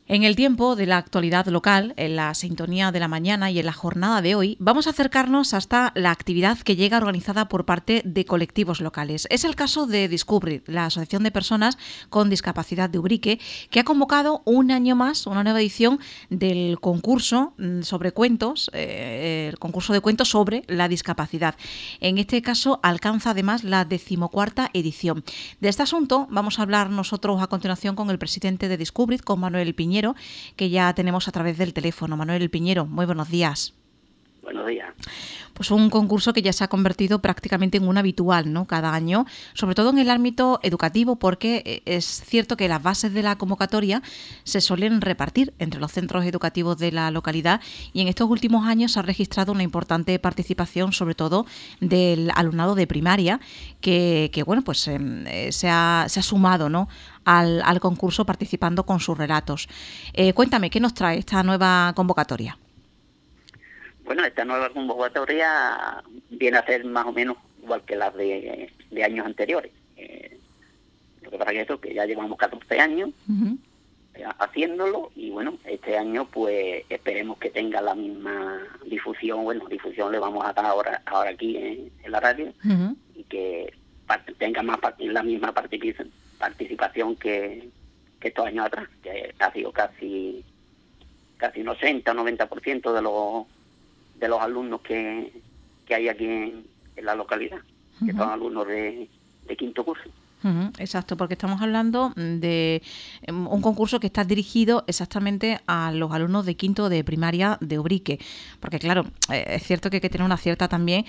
En el tiempo de la actualidad local, en la sintonía de la mañana y en la jornada de hoy, vamos a acercarnos hasta la actividad que llega organizada por parte de colectivos locales. Es el caso de Discubrir, la Asociación de Personas con Discapacidad de Ubrique, que ha convocado un año más, una nueva edición del concurso sobre cuentos, el concurso de cuentos sobre la discapacidad. En este caso alcanza además la 14ª edición. De este asunto vamos a hablar nosotros a continuación con el presidente de Discubrir, con Manuel Piñero, que ya tenemos a través del teléfono. Manuel Piñero, muy buenos días. Buenos días. Pues un concurso que ya se ha convertido prácticamente en un habitual, ¿no? Cada año, sobre todo en el ámbito educativo, porque es cierto que las bases de la convocatoria se suelen repartir entre los centros educativos de la localidad y en estos últimos años se ha registrado una importante participación, sobre todo del alumnado de primaria, que bueno, pues se ha sumado, ¿no?, al concurso participando con sus relatos. Cuéntame, ¿qué nos trae esta nueva convocatoria? Bueno, esta nueva convocatoria viene a ser más o menos igual que las de años anteriores. Lo que pasa es que ya llevamos 14 años haciéndolo y bueno, este año pues esperemos que tenga la misma difusión. Bueno, difusión le vamos a dar ahora aquí en la radio y que tenga la misma participación que estos años atrás, que ha sido casi un 80 o 90% de los alumnos que hay aquí en la localidad, que son alumnos de quinto curso. Exacto, porque estamos hablando de un concurso que está dirigido exactamente a los alumnos de quinto de primaria de Ubrique, porque claro, es cierto que hay que tener una cierta también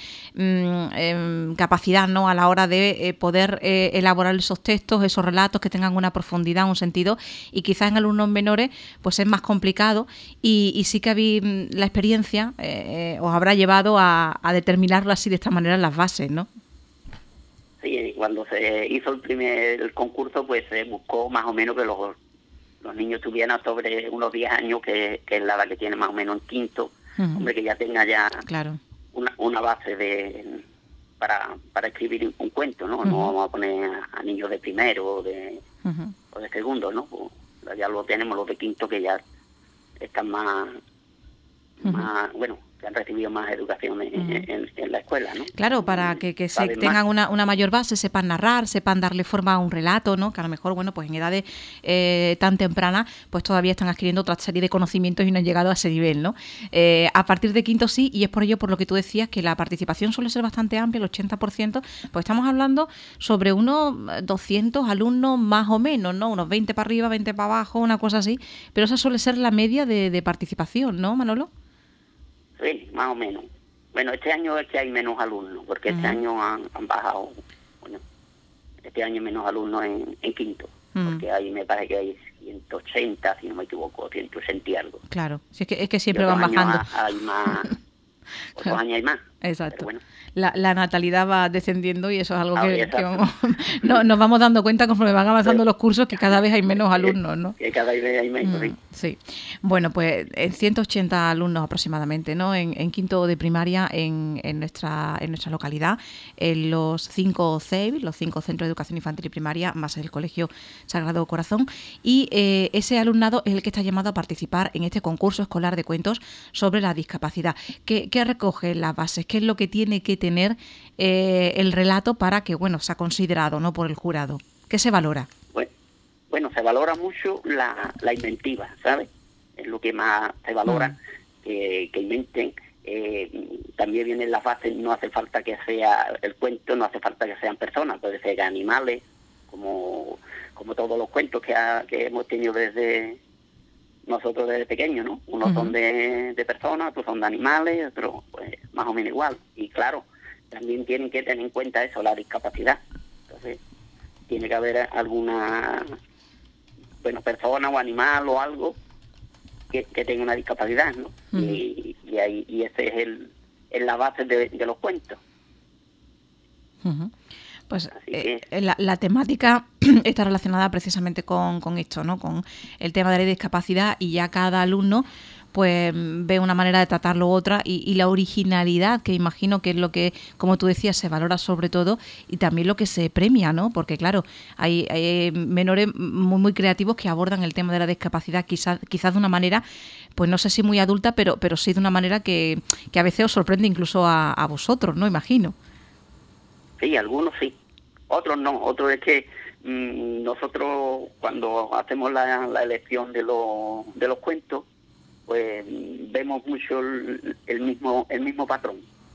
capacidad, ¿no?, a la hora de poder elaborar esos textos, esos relatos que tengan una profundidad, un sentido, y quizás en alumnos menores pues es más complicado y sí que la experiencia os habrá llevado a determinarlo así de esta manera en las bases, ¿no? Sí, cuando se hizo el concurso, pues se buscó más o menos que los niños tuvieran sobre unos 10 años, que es la edad que tiene más o menos en quinto, hombre, que ya tenga ya claro, una base para escribir un cuento, ¿no? No vamos a poner a niños de primero o de segundo, ¿no? Pues ya lo tenemos los de quinto, que ya están más bueno, que han recibido más educación en la escuela, ¿no? Claro, para que tengan una mayor base, sepan narrar, sepan darle forma a un relato, ¿no? Que a lo mejor, bueno, pues en edades tan tempranas, pues todavía están adquiriendo otra serie de conocimientos y no han llegado a ese nivel, ¿no? A partir de quinto sí, y es por ello por lo que tú decías que la participación suele ser bastante amplia, el 80%, pues estamos hablando sobre unos 200 alumnos más o menos, ¿no? Unos 20 para arriba, 20 para abajo, una cosa así, pero esa suele ser la media de participación, ¿no, Manolo? Sí, más o menos. Bueno, este año es que hay menos alumnos, porque este año han bajado, bueno, este año hay menos alumnos en quinto, porque ahí me parece que hay 180, si no me equivoco, 180 y algo. Claro, si es que siempre van bajando. Hay más, otros años hay más. Exacto. Bueno. La natalidad va descendiendo y eso es algo que nos vamos dando cuenta conforme van avanzando los cursos, que cada vez hay menos alumnos, ¿no? Que cada vez hay menos, sí. Bueno, pues 180 alumnos aproximadamente, ¿no? En quinto de primaria en nuestra localidad, en los 5 CEIP, los 5 Centros de Educación Infantil y Primaria, más el Colegio Sagrado Corazón, y ese alumnado es el que está llamado a participar en este concurso escolar de cuentos sobre la discapacidad. ¿Qué recoge las bases? ¿Qué es lo que tiene que tener el relato para que, bueno, sea considerado, ¿no?, por el jurado? ¿Qué se valora? Bueno, se valora mucho la inventiva, ¿sabes? Es lo que más se valora, que inventen. También vienen las bases, no hace falta que sea el cuento, no hace falta que sean personas, puede ser animales, como todos los cuentos que hemos tenido desde nosotros desde pequeños, ¿no? Unos son de personas, otros son de animales, otros pues más o menos igual. Y claro, también tienen que tener en cuenta eso, la discapacidad. Entonces, tiene que haber alguna, bueno, persona o animal o algo que tenga una discapacidad, ¿no? Y ese es la base de los cuentos. Pues la temática está relacionada precisamente con esto, ¿no? Con el tema de la discapacidad, y ya cada alumno pues ve una manera de tratarlo otra, y la originalidad, que imagino que es lo que, como tú decías, se valora sobre todo, y también lo que se premia, ¿no? Porque claro, hay menores muy, muy creativos que abordan el tema de la discapacidad quizás de una manera, pues no sé si muy adulta, pero sí de una manera que a veces os sorprende incluso a vosotros, ¿no? Imagino. Sí, algunos sí, otros no. Otros es que nosotros cuando hacemos la elección de los cuentos, pues vemos mucho el mismo patrón.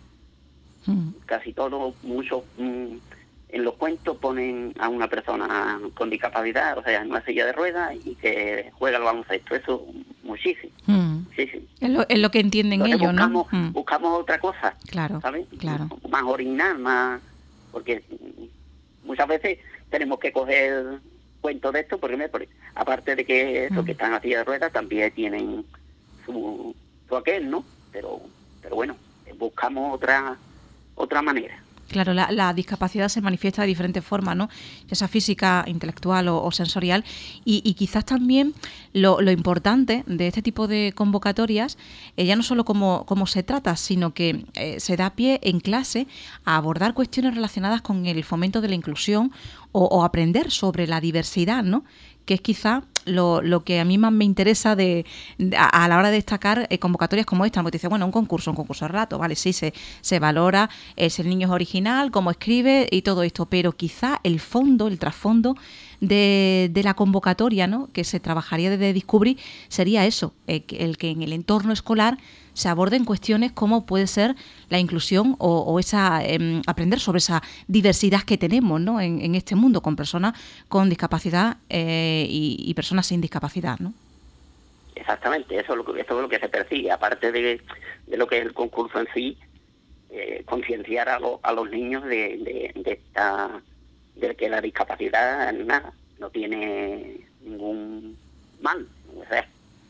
Casi todos, muchos en los cuentos ponen a una persona con discapacidad, o sea, en una silla de ruedas, y que juega al baloncesto. Eso muchísimo. Muchísimo. Es lo que entienden Entonces ellos, buscamos otra cosa, claro, ¿sabes? Claro. Más original, más... Porque muchas veces tenemos que coger cuentos de esto, porque aparte de que eso, que están en la silla de ruedas, también tienen su aquel, ¿no? Pero bueno, buscamos otra manera. Claro, la discapacidad se manifiesta de diferentes formas, ¿no? Ya sea física, intelectual o sensorial. Y quizás también lo importante de este tipo de convocatorias, ya no solo cómo se trata, sino que se da pie en clase a abordar cuestiones relacionadas con el fomento de la inclusión o aprender sobre la diversidad, ¿no? Que es quizá lo que a mí más me interesa a la hora de destacar convocatorias como esta, porque te dice, bueno, un concurso de relato, vale, sí, se valora si el niño es original, cómo escribe y todo esto, pero quizá el trasfondo de la convocatoria, ¿no?, que se trabajaría desde Discovery, sería eso, el que en el entorno escolar se aborden cuestiones como puede ser la inclusión o esa aprender sobre esa diversidad que tenemos, ¿no?, en este mundo, con personas con discapacidad y personas sin discapacidad, ¿no? Exactamente, eso es lo que se persigue, aparte de lo que es el concurso en sí, concienciar a los niños de que la discapacidad nada, no tiene ningún mal. O sea,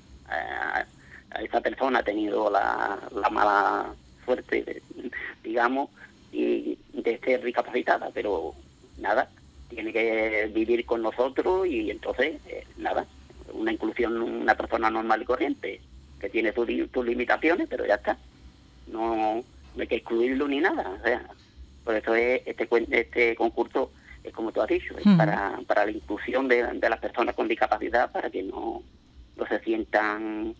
a esa persona ha tenido la mala suerte, digamos, y de ser discapacitada, pero nada, tiene que vivir con nosotros, y entonces, nada, una inclusión, una persona normal y corriente, que tiene sus limitaciones, pero ya está. No hay que excluirlo ni nada. O sea, por eso este concurso es como tú has dicho, es para la inclusión de las personas con discapacidad, para que no se sientan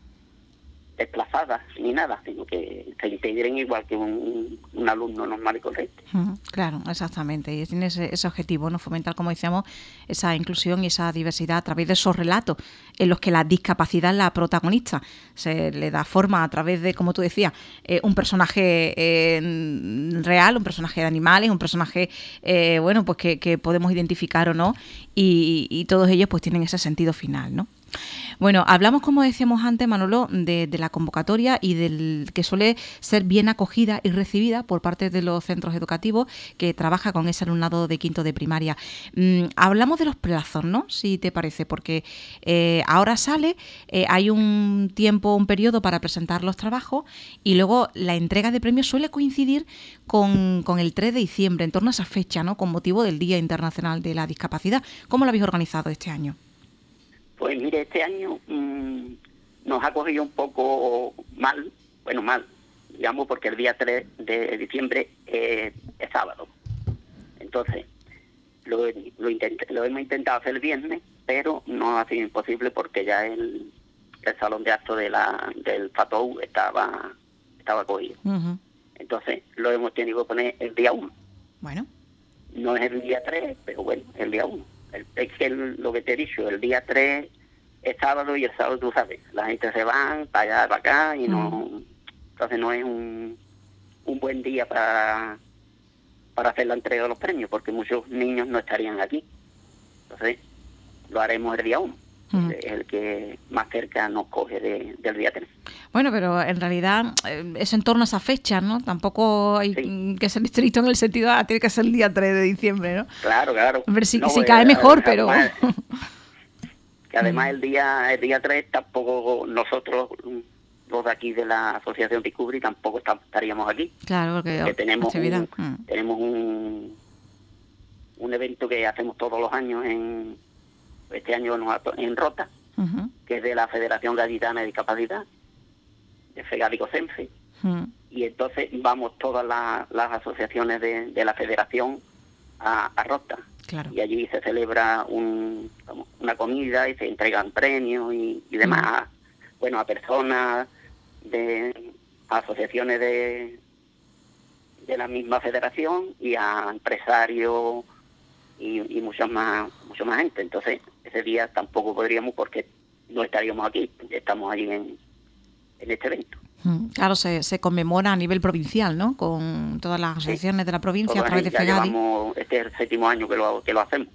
desplazadas ni nada, sino que se integren igual que un alumno normal y correcto. Claro, exactamente. Y tiene ese objetivo, ¿no? Fomentar, como decíamos, esa inclusión y esa diversidad a través de esos relatos en los que la discapacidad es la protagonista. Se le da forma a través de, como tú decías, un personaje real, un personaje de animales, un personaje, bueno, pues que podemos identificar o no, y todos ellos pues tienen ese sentido final, ¿no? Bueno, hablamos, como decíamos antes, Manolo, de la convocatoria y del que suele ser bien acogida y recibida por parte de los centros educativos que trabaja con ese alumnado de quinto de primaria. Hablamos de los plazos, ¿no? Si te parece, porque ahora sale, hay un periodo para presentar los trabajos, y luego la entrega de premios suele coincidir con el 3 de diciembre, en torno a esa fecha, ¿no?, con motivo del Día Internacional de la Discapacidad. ¿Cómo lo habéis organizado este año? Pues mire, este año nos ha cogido un poco mal, digamos, porque el día 3 de diciembre es sábado. Entonces, lo hemos intentado hacer el viernes, pero no ha sido imposible porque ya el salón de actos del FATOU estaba cogido. Entonces, lo hemos tenido que poner el día 1. Bueno. No es el día 3, pero bueno, el día 1. Es que lo que te he dicho, el día 3 es sábado, y el sábado, tú sabes, la gente se va para allá, para acá, y no, entonces no es un buen día para hacer la entrega de los premios, porque muchos niños no estarían aquí. Entonces lo haremos el día 1, es el que más cerca nos coge del día 3. Bueno, pero en realidad es en torno a esa fecha, ¿no? Tampoco hay que ser estricto en el sentido, tiene que ser el día 3 de diciembre, ¿no? Claro. A ver si cae mejor, pero... Que además el día 3 tampoco nosotros, los de aquí de la Asociación Discovery, tampoco estaríamos aquí. Claro, porque tenemos un evento que hacemos todos los años, este año en Rota, que es de la Federación Gaditana de Discapacidad, que es FEGADI-COCENFE, y entonces vamos todas las asociaciones de la federación a Rota. Claro. Y allí se celebra una comida y se entregan premios y demás, a personas a asociaciones de la misma federación y a empresarios y mucha más gente. Entonces, ese día tampoco podríamos, porque no estaríamos aquí, estamos allí en este evento. Claro, se conmemora a nivel provincial, ¿no? Con todas las asociaciones de la provincia a través de FEGADI. Este es el 7º año que lo hacemos.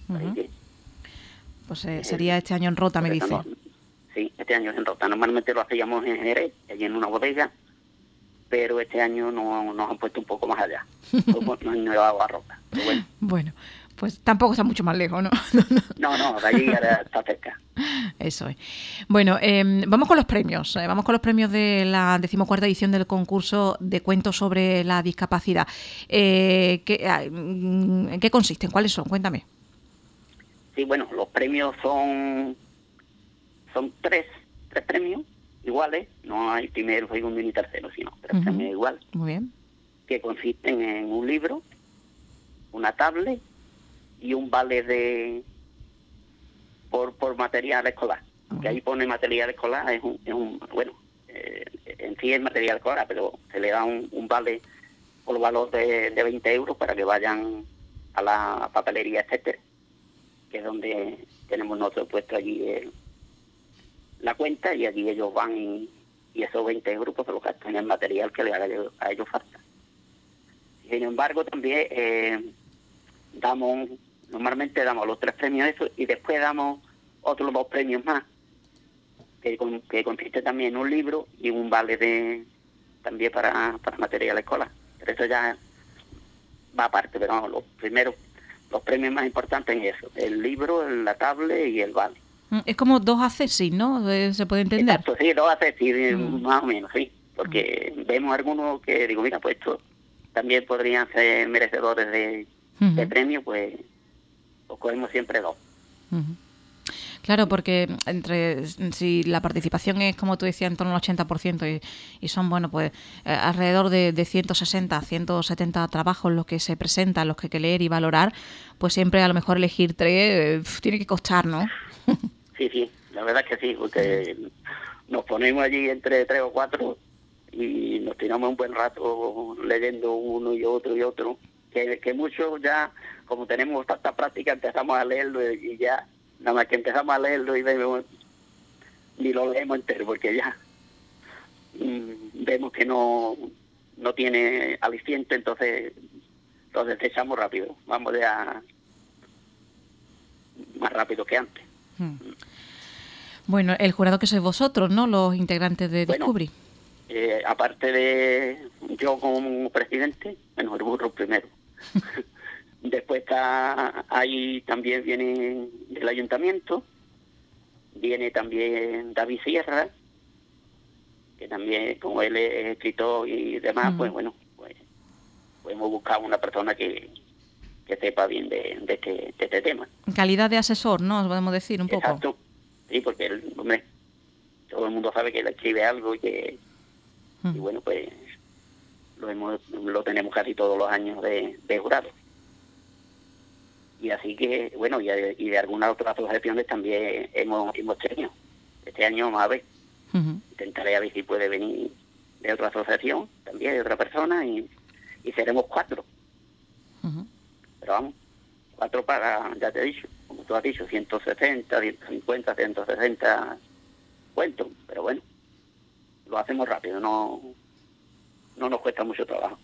Pues sería este año en Rota, me dice. Sí, este año es en Rota. Normalmente lo hacíamos en Jerez, allí en una bodega, pero este año nos han puesto un poco más allá. Nos han llevado a Rota. Bueno, pues tampoco está mucho más lejos, ¿no? No, de allí está cerca. Eso es. Bueno, vamos con los premios. Vamos con los premios de la 14ª edición del concurso de cuentos sobre la discapacidad. ¿En qué consisten? ¿Cuáles son? Cuéntame. Sí, bueno, los premios son tres premios iguales. No hay primero, segundo ni tercero, sino 3 premios iguales. Muy bien. Que consisten en un libro, una tablet y un vale por material escolar. Que ahí pone material escolar, en sí es material escolar, pero se le da un vale por valor de 20 euros para que vayan a la papelería, etcétera, que es donde tenemos nosotros puesto allí la cuenta, y allí ellos van y esos 20 euros pues los gastan en el material que le haga a ellos falta. Sin embargo, también normalmente damos los 3 premios esos, y después damos otros 2 premios más, que consiste también en un libro y un vale también para material escolar. Pero eso ya va aparte, pero vamos, los premios más importantes es eso: el libro, la tablet y el vale. Es como 2 accesis, ¿no? ¿Se puede entender? Exacto, sí, 2 accesis, más o menos, sí. Porque vemos algunos que digo, mira, pues esto también podrían ser merecedores de premio, pues cogemos siempre 2. Claro, porque si la participación es, como tú decías, en torno al 80% y son, alrededor de 160, 170 trabajos los que se presentan, los que hay que leer y valorar, pues siempre a lo mejor elegir 3 tiene que costar, ¿no? Sí, la verdad es que sí, porque nos ponemos allí entre 3 o 4 y nos tiramos un buen rato leyendo uno y otro, que muchos ya, como tenemos tanta práctica, empezamos a leerlo y ya, nada más que empezamos a leerlo y vemos, ni lo leemos entero, porque ya vemos que no tiene aliciente, entonces lo desechamos rápido, vamos ya más rápido que antes. Bueno, el jurado que sois vosotros, ¿no? Los integrantes de Discubri. Aparte de yo como presidente, el burro primero. Después ahí también viene el ayuntamiento, viene también David Sierra, que también, como él es escritor y demás, pues hemos buscado una persona que sepa bien de este tema. En calidad de asesor, ¿no? Podemos decir un poco. Exacto. Sí, porque todo el mundo sabe que él escribe algo y que y bueno, pues lo tenemos casi todos los años de jurado. Y así que, bueno, y de algunas otras asociaciones también hemos tenido. Este año vamos a ver. Intentaré a ver si puede venir de otra asociación, también de otra persona, y seremos 4. Pero vamos, 4 para, ya te he dicho, como tú has dicho, 160, 150, 160 cuentos. Pero bueno, lo hacemos rápido, no nos cuesta mucho trabajo.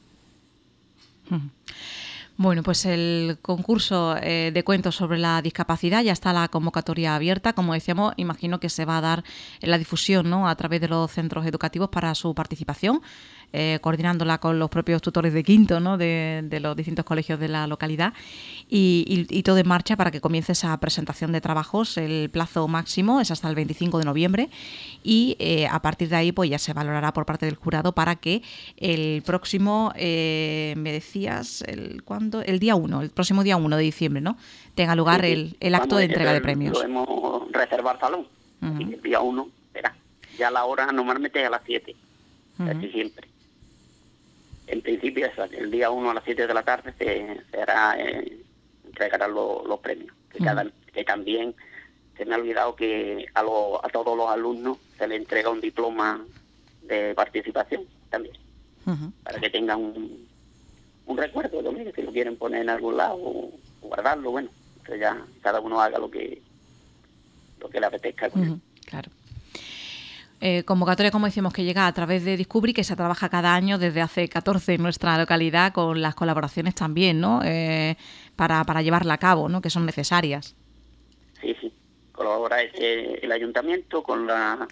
Bueno, pues el concurso de cuentos sobre la discapacidad, ya está la convocatoria abierta. Como decíamos, imagino que se va a dar la difusión, ¿no?, a través de los centros educativos para su participación, coordinándola con los propios tutores de quinto, ¿no?, de los distintos colegios de la localidad, y todo en marcha para que comience esa presentación de trabajos. El plazo máximo es hasta el 25 de noviembre y a partir de ahí pues ya se valorará por parte del jurado para que el próximo, me decías, el día 1, el próximo día 1 de diciembre, ¿no?, tenga lugar el acto de entrega de premios. Podemos reservar salón, así que el día 1 será. Ya la hora normalmente es a las 7. casi siempre. En principio, eso, el día 1 a las 7 de la tarde se hará, entregarán los premios. Que también se me ha olvidado que a todos los alumnos se les entrega un diploma de participación también, para que tengan un recuerdo de lo que lo quieren poner en algún lado o guardarlo. Bueno, entonces ya cada uno haga lo que le apetezca. Claro. Convocatoria, como decimos, que llega a través de Discubri, que se trabaja cada año desde hace 14 en nuestra localidad, con las colaboraciones también, ¿no? Para llevarla a cabo, ¿no? Que son necesarias. Sí. Colabora el ayuntamiento con la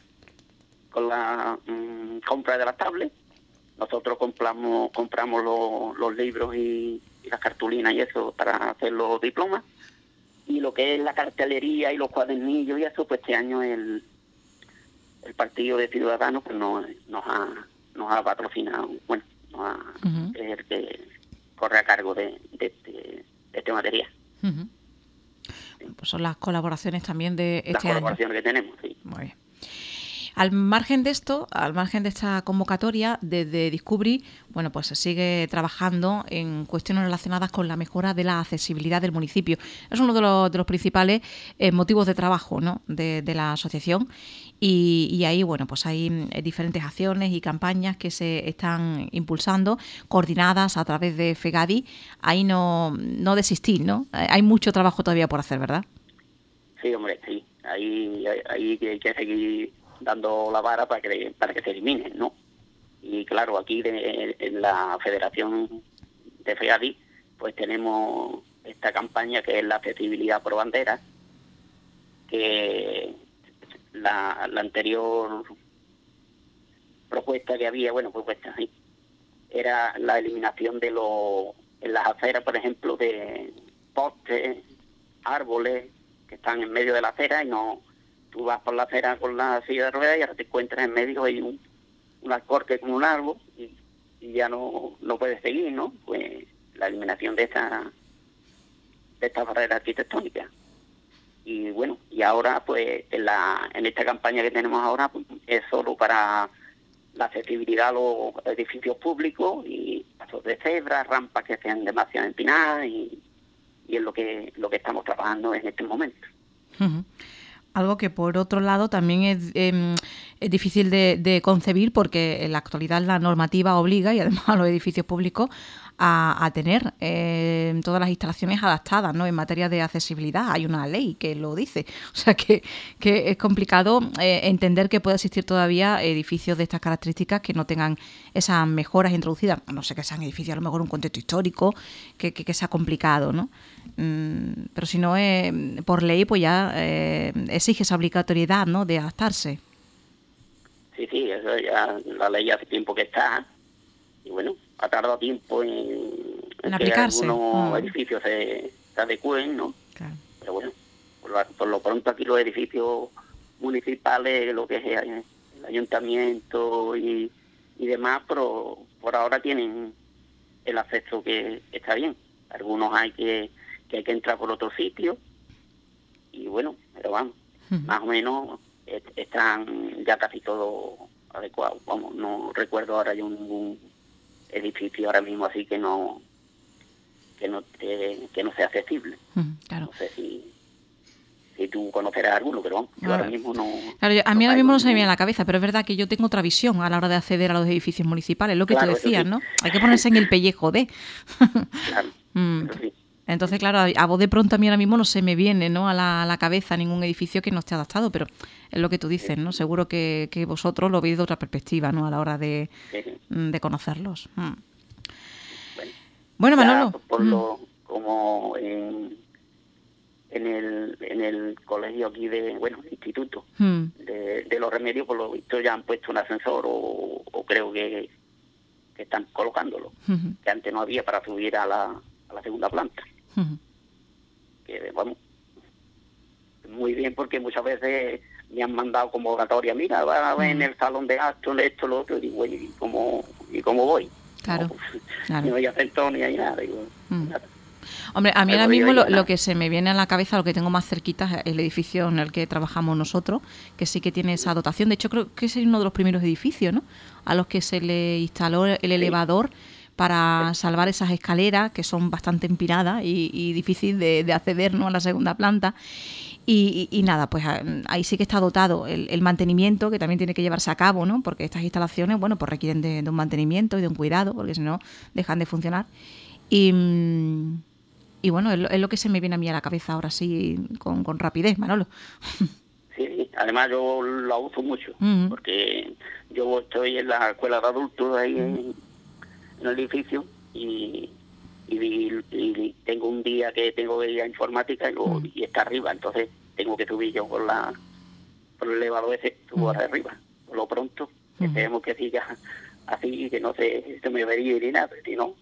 compra de las tablets. Nosotros compramos los libros y las cartulinas y eso para hacer los diplomas. Y lo que es la cartelería y los cuadernillos y eso, pues este año el Partido de Ciudadanos pues nos ha patrocinado, es el que corre a cargo de este material. Pues son las colaboraciones también de este año. Las colaboraciones que tenemos, sí. Muy bien. Al margen de esto, al margen de esta convocatoria, desde Discubri, bueno, pues se sigue trabajando en cuestiones relacionadas con la mejora de la accesibilidad del municipio. Es uno de los principales motivos de trabajo, ¿no? de la asociación. Y ahí, bueno, pues hay diferentes acciones y campañas que se están impulsando, coordinadas a través de FEGADI. Ahí no desistir, ¿no? Hay mucho trabajo todavía por hacer, ¿verdad? Sí, hombre, sí. Ahí hay que seguir dando la vara para que se eliminen, ¿no? Y claro, aquí en la Federación de FEGADI, pues tenemos esta campaña que es la accesibilidad por bandera, que la anterior propuesta que había, era la eliminación en las aceras, por ejemplo, de postes, árboles que están en medio de la acera y no... Tú vas por la acera con la silla de ruedas y ahora te encuentras en medio hay un alcorque con un árbol y ya no puedes seguir, ¿no? Pues la eliminación de esta barrera arquitectónica. Y bueno, y ahora pues en esta campaña que tenemos ahora pues, es solo para la accesibilidad a los edificios públicos y pasos de cebra, rampas que sean demasiado empinadas y es lo que estamos trabajando en este momento. Algo que, por otro lado, también es difícil de concebir porque en la actualidad la normativa obliga, y además a los edificios públicos, a tener todas las instalaciones adaptadas, ¿no? En materia de accesibilidad. Hay una ley que lo dice. O sea que es complicado entender que pueda existir todavía edificios de estas características que no tengan esas mejoras introducidas. No sé, que sean edificios a lo mejor un contexto histórico, que sea complicado, ¿no? Pero si no, por ley, pues ya exige esa obligatoriedad, ¿no? De adaptarse. Sí, eso ya la ley hace tiempo que está y bueno, ha tardado tiempo en aplicarse. Que algunos edificios se adecúen, ¿no? Claro. Pero bueno, por lo pronto aquí los edificios municipales, lo que es el ayuntamiento y demás, pero por ahora tienen el acceso que está bien. Algunos hay que entrar por otro sitio y bueno, pero vamos, más o menos están ya casi todos adecuados. Vamos, no recuerdo ahora yo ningún edificio ahora mismo así que no sea accesible. Claro. No sé si tú conocerás alguno, pero vamos, yo ahora mismo no... Claro, a mí ahora mismo no se me viene a la cabeza, pero es verdad que yo tengo otra visión a la hora de acceder a los edificios municipales, lo que tú decías, sí. ¿No? Hay que ponerse en el pellejo de... Claro, eso sí. Entonces, claro, a vos de pronto a mí ahora mismo no se me viene, ¿no? a la cabeza ningún edificio que no esté adaptado, pero es lo que tú dices, ¿no? Seguro que vosotros lo veis de otra perspectiva, ¿no? A la hora de conocerlos. Bueno, Manolo. Como en el colegio aquí el instituto de Los Remedios, por lo visto ya han puesto un ascensor o creo que están colocándolo, que antes no había para subir a la segunda planta. Que vamos, muy bien, porque muchas veces me han mandado convocatoria, mira, va a ver en el salón de actos, esto, lo otro, y digo, ¿y cómo voy? Claro, No, ni voy a hacer todo ni hay nada, digo, nada. Hombre, a mí ahora mismo lo que se me viene a la cabeza, lo que tengo más cerquita, es el edificio en el que trabajamos nosotros, que sí que tiene esa dotación. De hecho, creo que es uno de los primeros edificios, ¿no?, a los que se le instaló el elevador para salvar esas escaleras que son bastante empinadas y difícil de acceder, ¿no?, a la segunda planta. Y nada, pues ahí sí que está dotado el mantenimiento, que también tiene que llevarse a cabo, ¿no?, porque estas instalaciones, bueno, pues requieren de un mantenimiento y de un cuidado, porque si no dejan de funcionar. Y bueno, es lo que se me viene a mí a la cabeza ahora sí, con rapidez, Manolo. Sí, además yo la uso mucho, porque yo estoy en la escuela de adultos ahí en el edificio y tengo un día que tengo que ir a informática y está arriba, entonces tengo que subir yo por el elevador ese, subo arriba. Por lo pronto, esperemos que siga así, que no se me vería ni nada, si no...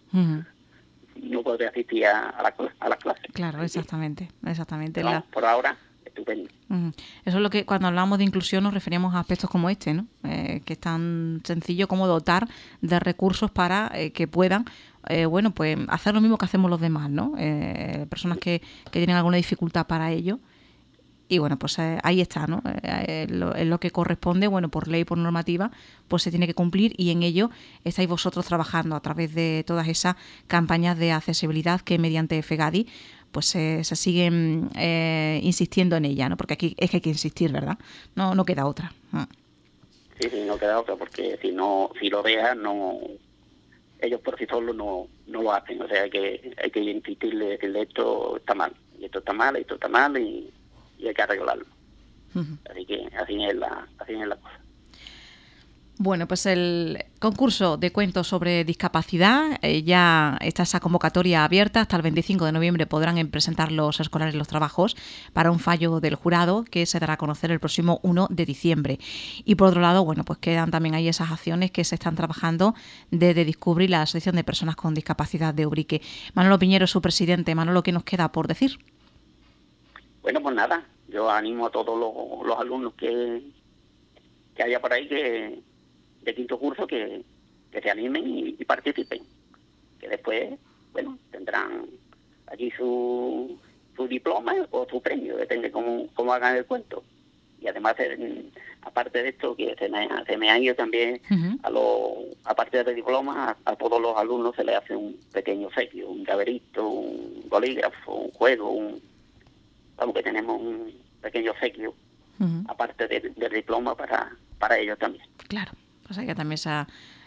no podré asistir a las clases. Claro, exactamente. Pero por ahora, estupendo. Eso es lo que cuando hablamos de inclusión nos referíamos a aspectos como este, ¿no? Que es tan sencillo como dotar de recursos para que puedan, bueno, pues hacer lo mismo que hacemos los demás, ¿no? Personas que tienen alguna dificultad para ello. Y bueno, pues ahí está, ¿no? En lo que corresponde, bueno, por ley, por normativa, pues se tiene que cumplir y en ello estáis vosotros trabajando a través de todas esas campañas de accesibilidad que mediante FEGADI pues se siguen insistiendo en ella, ¿no? Porque aquí es que hay que insistir, ¿verdad? No queda otra. Sí, no queda otra, porque si lo dejan, ellos por sí solos no lo hacen. O sea, hay que insistirle, decirle esto está mal, y esto está mal, y esto está mal, y hay que arreglarlo. Así que así es la cosa. Bueno, pues el concurso de cuentos sobre discapacidad, ya está esa convocatoria abierta. Hasta el 25 de noviembre podrán presentar los escolares los trabajos para un fallo del jurado que se dará a conocer el próximo 1 de diciembre. Y por otro lado, bueno, pues quedan también ahí esas acciones que se están trabajando desde Discubri, la Asociación de Personas con Discapacidad de Ubrique. Manolo Piñero, su presidente. Manolo, ¿qué nos queda por decir? Bueno, pues nada, yo animo a todos los alumnos que haya por ahí de quinto curso que se animen y participen, que después, bueno, tendrán allí su diploma o su premio, depende cómo hagan el cuento. Y además, aparte de esto, que se me ha ido también, aparte del diploma, a todos los alumnos se les hace un pequeño obsequio, un llaverito, un bolígrafo, un juego, vamos, que tenemos un pequeño obsequio, aparte del diploma para ellos también. Claro, o sea que también esa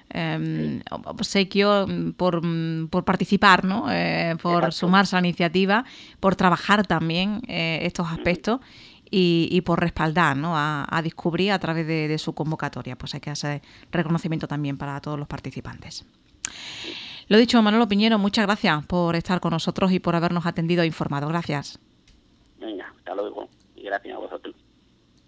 obsequio por participar, ¿no? Por Exacto. Sumarse a la iniciativa, por trabajar también estos aspectos y por respaldar, ¿no?, a Discubri a través de su convocatoria. Pues hay que hacer reconocimiento también para todos los participantes. Lo dicho, Manolo Piñero, muchas gracias por estar con nosotros y por habernos atendido e informado. Gracias. Venga, hasta luego y gracias a vosotros.